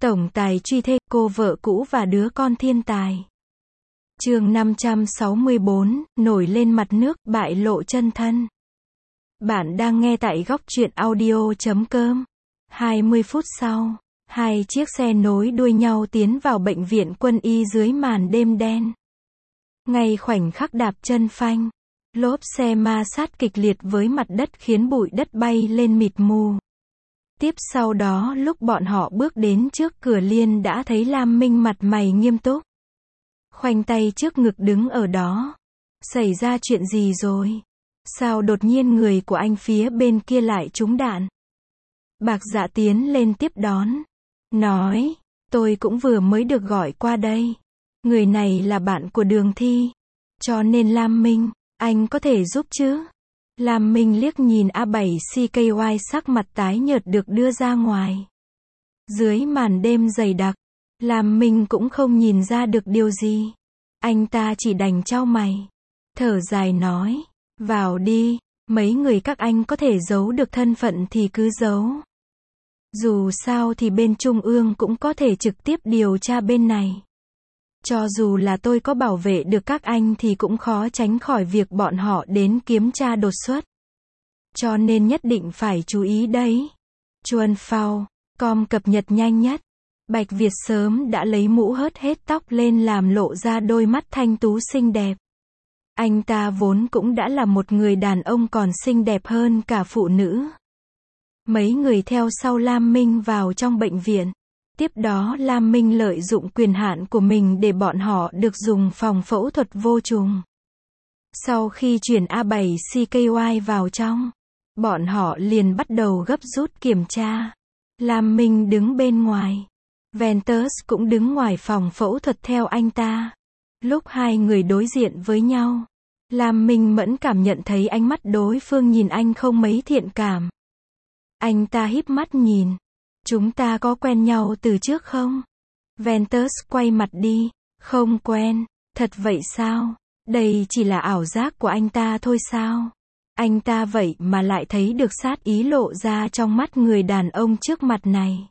Tổng tài truy thê, cô vợ cũ và đứa con thiên tài. Chương 564, nổi lên mặt nước, bại lộ chân thân. Bạn đang nghe tại góc truyện audio.com. 20 phút sau, hai chiếc xe nối đuôi nhau tiến vào bệnh viện quân y dưới màn đêm đen. Ngay khoảnh khắc đạp chân phanh, lốp xe ma sát kịch liệt với mặt đất khiến bụi đất bay lên mịt mù. Tiếp sau đó lúc bọn họ bước đến trước cửa Liên đã thấy Lam Minh mặt mày nghiêm túc, khoanh tay trước ngực đứng ở đó. Xảy ra chuyện gì rồi? Sao đột nhiên người của anh phía bên kia lại trúng đạn? Bạc Dạ tiến lên tiếp đón, nói, tôi cũng vừa mới được gọi qua đây. Người này là bạn của Đường Thi, cho nên Lam Minh, anh có thể giúp chứ? Lam Minh liếc nhìn A7CKY sắc mặt tái nhợt được đưa ra ngoài. Dưới màn đêm dày đặc, Lam Minh cũng không nhìn ra được điều gì. Anh ta chỉ đành chau mày, thở dài nói, vào đi, mấy người các anh có thể giấu được thân phận thì cứ giấu. Dù sao thì bên Trung ương cũng có thể trực tiếp điều tra bên này. Cho dù là tôi có bảo vệ được các anh thì cũng khó tránh khỏi việc bọn họ đến kiểm tra đột xuất. Cho nên nhất định phải chú ý đấy. Chuan Phao, com cập nhật nhanh nhất. Bạch Việt sớm đã lấy mũ hớt hết tóc lên làm lộ ra đôi mắt thanh tú xinh đẹp. Anh ta vốn cũng đã là một người đàn ông còn xinh đẹp hơn cả phụ nữ. Mấy người theo sau Lam Minh vào trong bệnh viện. Tiếp đó Lam Minh lợi dụng quyền hạn của mình để bọn họ được dùng phòng phẫu thuật vô trùng. Sau khi chuyển A7CKY vào trong, bọn họ liền bắt đầu gấp rút kiểm tra. Lam Minh đứng bên ngoài. Ventus cũng đứng ngoài phòng phẫu thuật theo anh ta. Lúc hai người đối diện với nhau, Lam Minh mẫn cảm nhận thấy ánh mắt đối phương nhìn anh không mấy thiện cảm. Anh ta híp mắt nhìn. Chúng ta có quen nhau từ trước không? Ventus quay mặt đi. Không quen. Thật vậy sao? Đây chỉ là ảo giác của anh ta thôi sao? Anh ta vậy mà lại thấy được sát ý lộ ra trong mắt người đàn ông trước mặt này.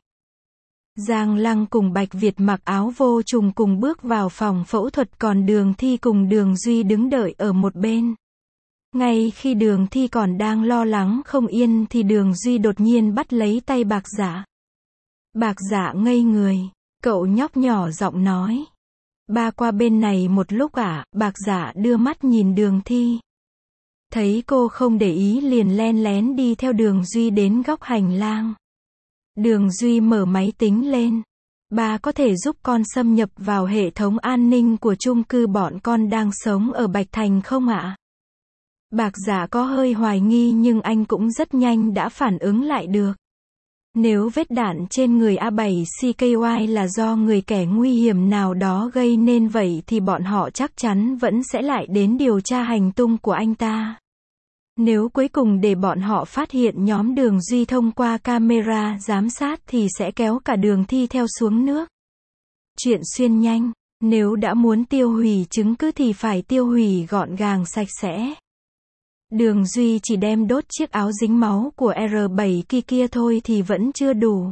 Giang Lăng cùng Bạch Việt mặc áo vô trùng cùng bước vào phòng phẫu thuật, còn Đường Thi cùng Đường Duy đứng đợi ở một bên. Ngay khi Đường Thi còn đang lo lắng không yên thì Đường Duy đột nhiên bắt lấy tay Bạc Dạ. Bạc Dạ ngây người, cậu nhóc nhỏ giọng nói. Ba qua bên này một lúc ạ. Bạc Dạ đưa mắt nhìn Đường Thi. Thấy cô không để ý liền len lén đi theo Đường Duy đến góc hành lang. Đường Duy mở máy tính lên. Ba có thể giúp con xâm nhập vào hệ thống an ninh của chung cư bọn con đang sống ở Bạch Thành không ạ? Bạc Dạ có hơi hoài nghi nhưng anh cũng rất nhanh đã phản ứng lại được. Nếu vết đạn trên người A7CKY là do người kẻ nguy hiểm nào đó gây nên vậy thì bọn họ chắc chắn vẫn sẽ lại đến điều tra hành tung của anh ta. Nếu cuối cùng để bọn họ phát hiện nhóm Đường Duy thông qua camera giám sát thì sẽ kéo cả Đường Thi theo xuống nước. Chuyện xuyên nhanh, nếu đã muốn tiêu hủy chứng cứ thì phải tiêu hủy gọn gàng sạch sẽ. Đường Duy chỉ đem đốt chiếc áo dính máu của R7 kia thôi thì vẫn chưa đủ.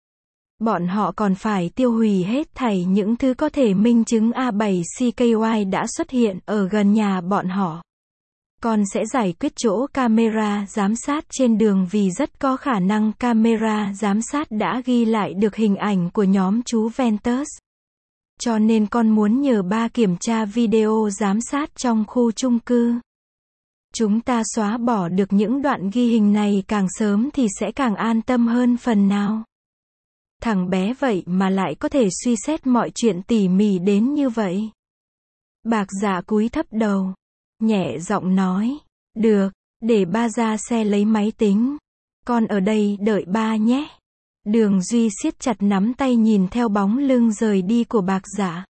Bọn họ còn phải tiêu hủy hết thảy những thứ có thể minh chứng A7CKY đã xuất hiện ở gần nhà bọn họ. Con sẽ giải quyết chỗ camera giám sát trên đường vì rất có khả năng camera giám sát đã ghi lại được hình ảnh của nhóm chú Ventus. Cho nên con muốn nhờ ba kiểm tra video giám sát trong khu chung cư. Chúng ta xóa bỏ được những đoạn ghi hình này càng sớm thì sẽ càng an tâm hơn phần nào. Thằng bé vậy mà lại có thể suy xét mọi chuyện tỉ mỉ đến như vậy. Bạc Dạ cúi thấp đầu, nhẹ giọng nói, được, để ba ra xe lấy máy tính. Con ở đây đợi ba nhé. Đường Duy siết chặt nắm tay nhìn theo bóng lưng rời đi của Bạc Dạ.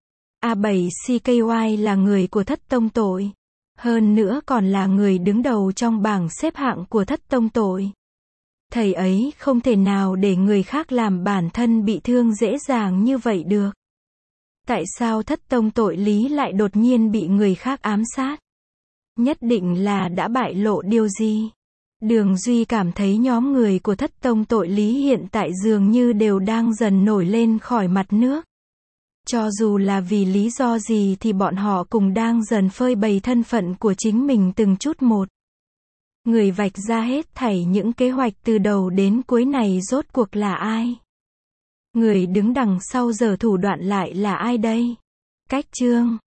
A7CKY là người của Thất Tông Tội. Hơn nữa còn là người đứng đầu trong bảng xếp hạng của Thất Tông Tội. Thầy ấy không thể nào để người khác làm bản thân bị thương dễ dàng như vậy được. Tại sao Thất Tông Tội lý lại đột nhiên bị người khác ám sát? Nhất định là đã bại lộ điều gì. Đường Duy cảm thấy nhóm người của thất tông tội lý hiện tại dường như đều đang dần nổi lên khỏi mặt nước. Cho dù là vì lý do gì thì bọn họ cùng đang dần phơi bày thân phận của chính mình từng chút một. Người vạch ra hết thảy những kế hoạch từ đầu đến cuối này rốt cuộc là ai? Người đứng đằng sau giở thủ đoạn lại là ai đây? Cách chương